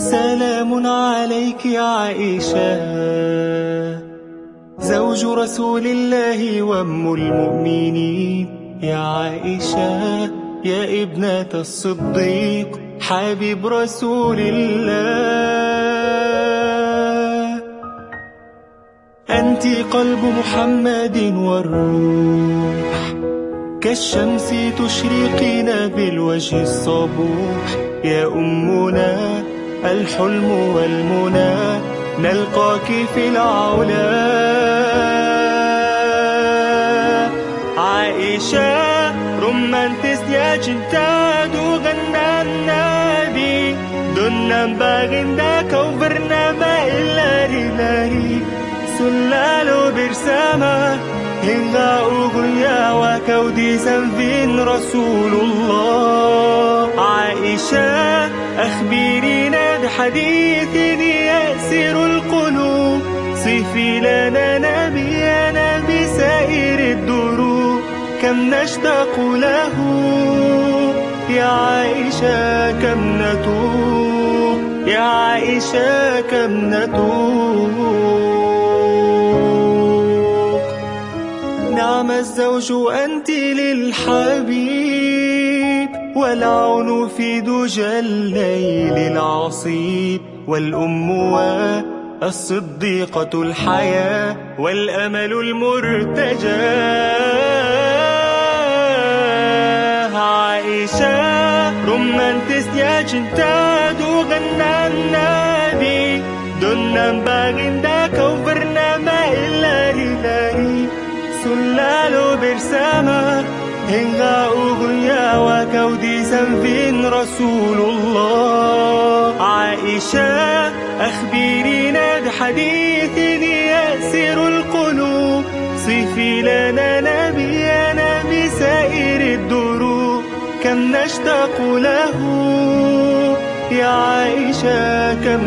سلام عليك يا عائشة، زوج رسول الله وأم المؤمنين. يا عائشة يا ابنة الصديق حبيب رسول الله، أنت قلب محمد والروح، كالشمس تشرقين بالوجه الصبوح. يا أمنا الحلم والمنى نلقاك في العلا. عائشة رومانتست يا جنتاد وغنى النبي دنا باغندا كوبرنا ما إلا ريلاهي سلالو برسامة هنغا أغنيا وكودي سنفين رسول الله. عائشة أخبرينا بحديث يأسر القلوب، صفي لنا نبينا بسائر الدروب كم نشتاق له. يا عائشة كم نتوب، يا عائشة كم نتوب. نعم الزوج أنت للحبيب، والعون في دجى الليل العصيب، والأم والصديقة الحياة والأمل المرتجى. عائشة رومانتست يا جنتاد وغنى النبي دنا باغندا كوبرنا ما إلا ريلاهي سلالو برسامة هنغا أغنيا وكودي سنفين رسول الله. عائشة أخبرينا بحديث يأسر القلوب، صفي لنا نبينا بسائر الدروب كم نشتاق له. يا عائشة كم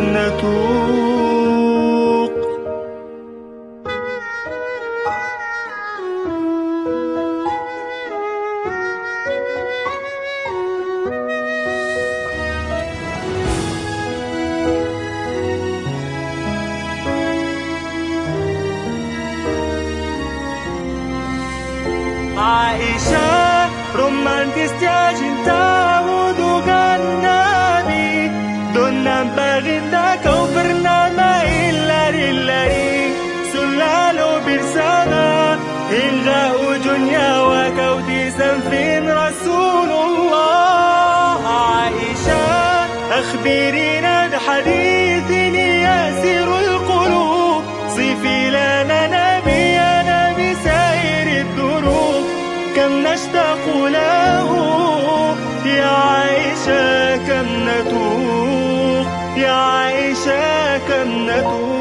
نتوق. عائشة رومانتست يا جنتا ودوغا النبي دنا باغندا كوبرنا ما إلا ريلاي سلالو برسامة إلا أجنيا وكودي سنفين رسول الله. عائشة أخبرينا بحديث يأسر القلوب، صفي لنا نبينا بسائر الدروب كم نشتاق له. يا عائشة كم نتوق، يا عائشة كم نتوق.